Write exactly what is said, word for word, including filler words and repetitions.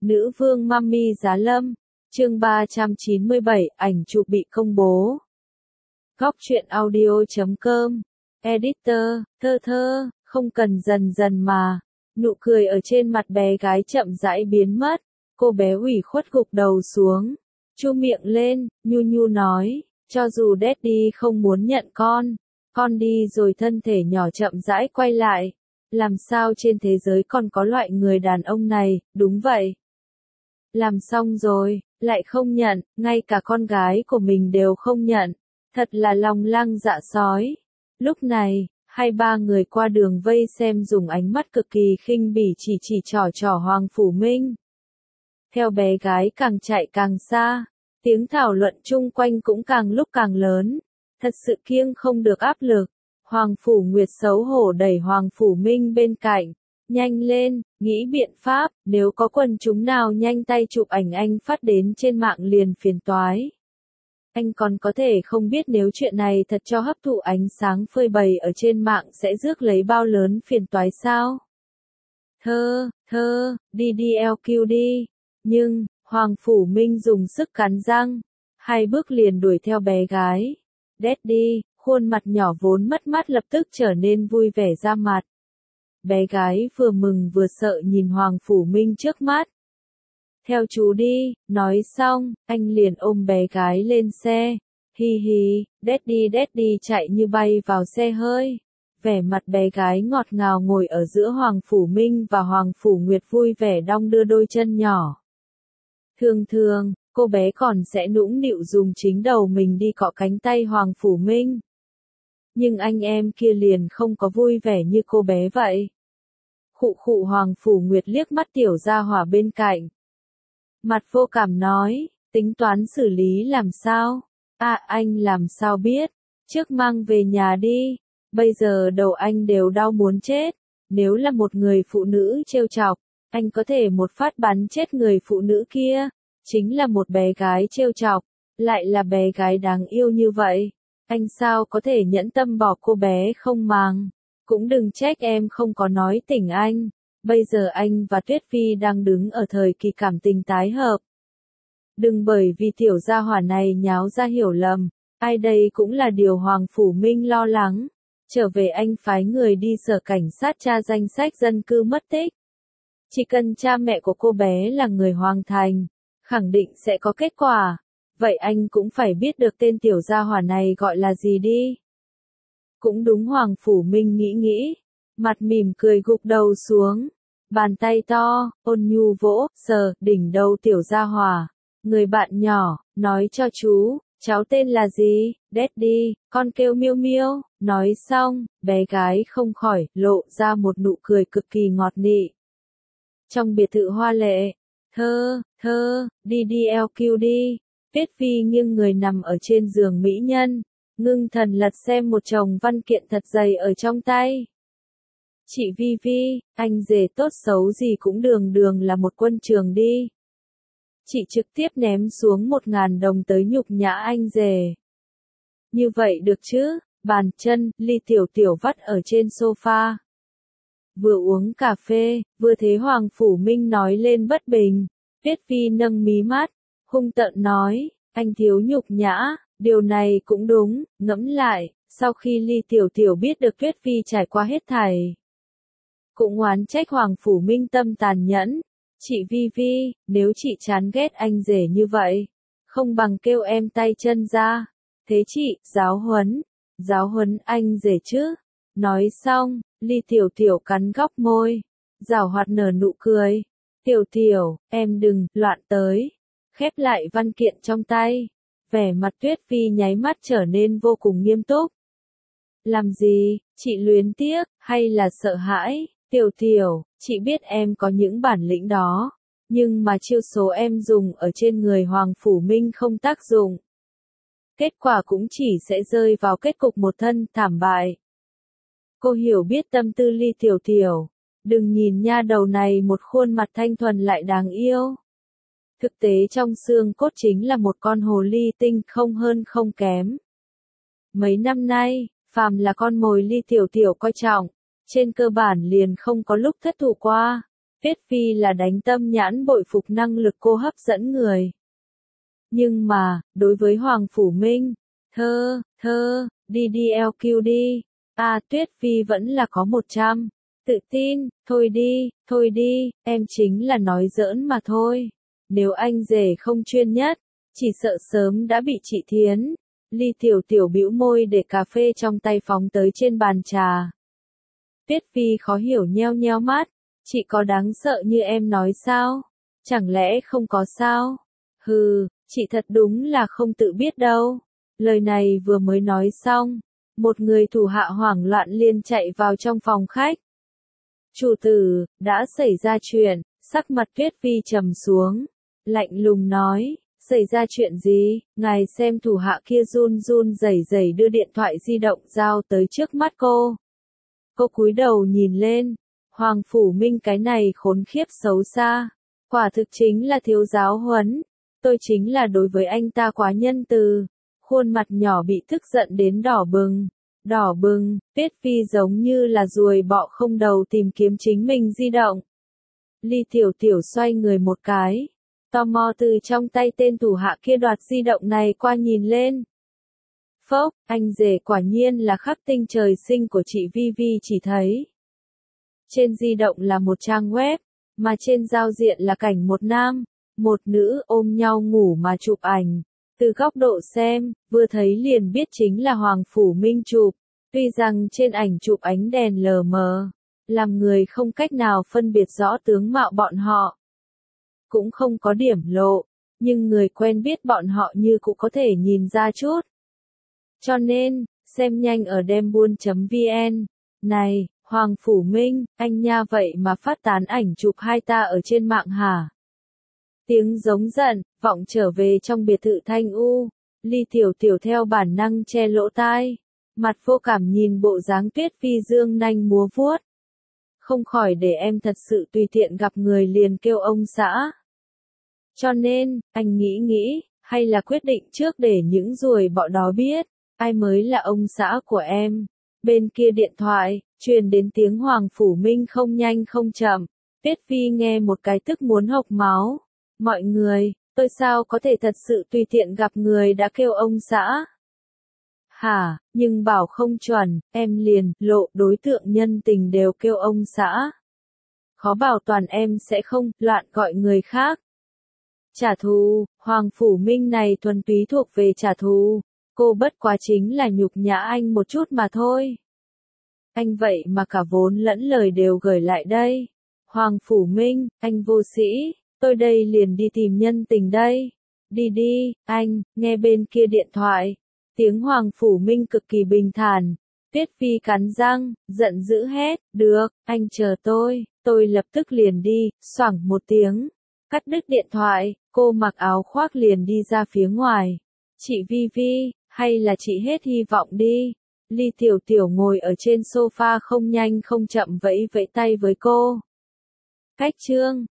Nữ vương Mummy Giá Lâm, chương ba trăm chín mươi bảy, ảnh chụp bị công bố. Góc truyện audio chấm com, editor, thơ thơ, không cần dần dần mà. Nụ cười ở trên mặt bé gái chậm rãi biến mất, cô bé ủy khuất gục đầu xuống, chu miệng lên, nhu nhu nói, cho dù Daddy không muốn nhận con, con đi rồi thân thể nhỏ chậm rãi quay lại. Làm sao trên thế giới còn có loại người đàn ông này, đúng vậy. Làm xong rồi, lại không nhận, ngay cả con gái của mình đều không nhận, thật là lòng lang dạ sói. Lúc này, hai ba người qua đường vây xem dùng ánh mắt cực kỳ khinh bỉ chỉ chỉ trỏ trỏ Hoàng Phủ Minh. Theo bé gái càng chạy càng xa, tiếng thảo luận chung quanh cũng càng lúc càng lớn, thật sự kiêng không được áp lực. Hoàng Phủ Nguyệt xấu hổ đẩy Hoàng Phủ Minh bên cạnh, nhanh lên, nghĩ biện pháp, nếu có quần chúng nào nhanh tay chụp ảnh anh phát đến trên mạng liền phiền toái. Anh còn có thể không biết nếu chuyện này thật cho hấp thụ ánh sáng phơi bày ở trên mạng sẽ rước lấy bao lớn phiền toái sao? Thơ, thơ, đi đi eo kiu đi. Nhưng, Hoàng Phủ Minh dùng sức cắn răng, hai bước liền đuổi theo bé gái. Daddy, khuôn mặt nhỏ vốn mất mát lập tức trở nên vui vẻ ra mặt. Bé gái vừa mừng vừa sợ nhìn Hoàng Phủ Minh trước mắt. Theo chú đi, nói xong, anh liền ôm bé gái lên xe. Hi hi, Daddy Daddy chạy như bay vào xe hơi. Vẻ mặt bé gái ngọt ngào ngồi ở giữa Hoàng Phủ Minh và Hoàng Phủ Nguyệt vui vẻ đong đưa đôi chân nhỏ. Thường thường, cô bé còn sẽ nũng nịu dùng chính đầu mình đi cọ cánh tay Hoàng Phủ Minh. Nhưng anh em kia liền không có vui vẻ như cô bé vậy. Khụ khụ Hoàng Phủ Nguyệt liếc mắt tiểu gia hỏa bên cạnh. Mặt vô cảm nói, tính toán xử lý làm sao? À anh làm sao biết? Trước mang về nhà đi. Bây giờ đầu anh đều đau muốn chết. Nếu là một người phụ nữ trêu chọc, anh có thể một phát bắn chết người phụ nữ kia. Chính là một bé gái trêu chọc, lại là bé gái đáng yêu như vậy. Anh sao có thể nhẫn tâm bỏ cô bé không màng. Cũng đừng trách em không có nói tỉnh anh. Bây giờ anh và Tuyết Phi đang đứng ở thời kỳ cảm tình tái hợp. Đừng bởi vì tiểu gia hỏa này nháo ra hiểu lầm. Ai đây cũng là điều Hoàng Phủ Minh lo lắng. Trở về anh phái người đi sở cảnh sát tra danh sách dân cư mất tích. Chỉ cần cha mẹ của cô bé là người Hoàng Thành, khẳng định sẽ có kết quả. Vậy anh cũng phải biết được tên tiểu gia hỏa này gọi là gì đi. Cũng đúng Hoàng Phủ Minh nghĩ nghĩ. Mặt mỉm cười gục đầu xuống. Bàn tay to, ôn nhu vỗ, sờ, đỉnh đầu tiểu gia hỏa. Người bạn nhỏ, nói cho chú, cháu tên là gì? Daddy, con kêu Miêu Miêu. Nói xong, bé gái không khỏi lộ ra một nụ cười cực kỳ ngọt nị. Trong biệt thự hoa lệ, thơ, thơ, đi đi eo kiu đi. Tuyết Phi nghiêng người nằm ở trên giường mỹ nhân, ngưng thần lật xem một chồng văn kiện thật dày ở trong tay. Chị Vi Vi, anh rể tốt xấu gì cũng đường đường là một quân trường đi. Chị trực tiếp ném xuống một ngàn đồng tới nhục nhã anh rể. Như vậy được chứ, bàn chân, ly tiểu tiểu vắt ở trên sofa. Vừa uống cà phê, vừa thấy Hoàng Phủ Minh nói lên bất bình. Tuyết Phi nâng mí mắt, hung tợn nói, anh thiếu nhục nhã, điều này cũng đúng, ngẫm lại, sau khi ly tiểu tiểu biết được Tuyết Phi trải qua hết thảy. Cũng oán trách Hoàng Phủ Minh tâm tàn nhẫn. Chị Vi Vi, nếu chị chán ghét anh rể như vậy, không bằng kêu em tay chân ra. Thế chị, giáo huấn, giáo huấn anh rể chứ. Nói xong, ly tiểu tiểu cắn góc môi, giảo hoạt nở nụ cười. Tiểu tiểu, em đừng, loạn tới. Khép lại văn kiện trong tay. Vẻ mặt Tuyết Phi nháy mắt trở nên vô cùng nghiêm túc. Làm gì, chị luyến tiếc, hay là sợ hãi? Tiểu tiểu, chị biết em có những bản lĩnh đó. Nhưng mà chiêu số em dùng ở trên người Hoàng Phủ Minh không tác dụng. Kết quả cũng chỉ sẽ rơi vào kết cục một thân thảm bại. Cô hiểu biết tâm tư ly tiểu tiểu. Đừng nhìn nha đầu này một khuôn mặt thanh thuần lại đáng yêu. Thực tế trong xương cốt chính là một con hồ ly tinh không hơn không kém. Mấy năm nay, phàm là con mồi ly tiểu tiểu coi trọng, trên cơ bản liền không có lúc thất thủ qua. Tuyết Phi là đánh tâm nhãn bội phục năng lực cô hấp dẫn người. Nhưng mà, đối với Hoàng Phủ Minh, thơ, thơ, đi đi eo kiu đi, à Tuyết Phi vẫn là có một trăm. Tự tin, thôi đi, thôi đi, em chính là nói giỡn mà thôi. Nếu anh rể không chuyên nhất, chỉ sợ sớm đã bị chị Thiến. Ly Tiểu Tiểu bĩu môi để cà phê trong tay phóng tới trên bàn trà. Tuyết Phi khó hiểu nheo nheo mắt, chị có đáng sợ như em nói sao? Chẳng lẽ không có sao? Hừ, chị thật đúng là không tự biết đâu. Lời này vừa mới nói xong, một người thủ hạ hoảng loạn liền chạy vào trong phòng khách. Chủ tử, đã xảy ra chuyện, sắc mặt Tuyết Phi trầm xuống, lạnh lùng nói, xảy ra chuyện gì? Ngài xem thủ hạ kia run run rẩy rẩy đưa điện thoại di động giao tới trước mắt cô. Cô cúi đầu nhìn lên, Hoàng Phủ Minh cái này khốn khiếp xấu xa, quả thực chính là thiếu giáo huấn, tôi chính là đối với anh ta quá nhân từ. Khuôn mặt nhỏ bị tức giận đến đỏ bừng. Đỏ bừng, Tuyết Phi giống như là ruồi bọ không đầu tìm kiếm chính mình di động. Ly Tiểu Tiểu xoay người một cái, tò mò từ trong tay tên thủ hạ kia đoạt di động này qua nhìn lên. Phốc, anh rể quả nhiên là khắc tinh trời sinh của chị Vi Vi chỉ thấy. Trên di động là một trang web, mà trên giao diện là cảnh một nam, một nữ ôm nhau ngủ mà chụp ảnh. Từ góc độ xem, vừa thấy liền biết chính là Hoàng Phủ Minh chụp, tuy rằng trên ảnh chụp ánh đèn lờ mờ, làm người không cách nào phân biệt rõ tướng mạo bọn họ. Cũng không có điểm lộ, nhưng người quen biết bọn họ như cũng có thể nhìn ra chút. Cho nên, xem nhanh ở dembuôn chấm vn. Này, Hoàng Phủ Minh, anh nha vậy mà phát tán ảnh chụp hai ta ở trên mạng hả? Tiếng giống giận, vọng trở về trong biệt thự thanh u. Ly Tiểu Tiểu theo bản năng che lỗ tai, mặt vô cảm nhìn bộ dáng Tuyết Phi dương nanh múa vuốt. Không khỏi để em thật sự tùy tiện gặp người liền kêu ông xã. Cho nên, anh nghĩ nghĩ, hay là quyết định trước để những ruồi bọ đó biết, ai mới là ông xã của em. Bên kia điện thoại, truyền đến tiếng Hoàng Phủ Minh không nhanh không chậm. Tuyết Phi nghe một cái tức muốn hộc máu. Mọi người, tôi sao có thể thật sự tùy tiện gặp người đã kêu ông xã? Hả, nhưng bảo không chuẩn, em liền, lộ, đối tượng nhân tình đều kêu ông xã. Khó bảo toàn em sẽ không, loạn gọi người khác. Trả thù, Hoàng Phủ Minh này thuần túy thuộc về trả thù. Cô bất quá chính là nhục nhã anh một chút mà thôi. Anh vậy mà cả vốn lẫn lời đều gửi lại đây. Hoàng Phủ Minh, anh vô sĩ. Tôi đây liền đi tìm nhân tình đây. Đi đi, anh, nghe bên kia điện thoại. Tiếng Hoàng Phủ Minh cực kỳ bình thản. Tuyết Phi cắn răng, giận dữ hét, được, anh chờ tôi, tôi lập tức liền đi, xoảng một tiếng. Cắt đứt điện thoại, cô mặc áo khoác liền đi ra phía ngoài. Chị Vi Vi, hay là chị hết hy vọng đi. Ly Tiểu Tiểu ngồi ở trên sofa không nhanh không chậm vẫy vẫy tay với cô. Cách chương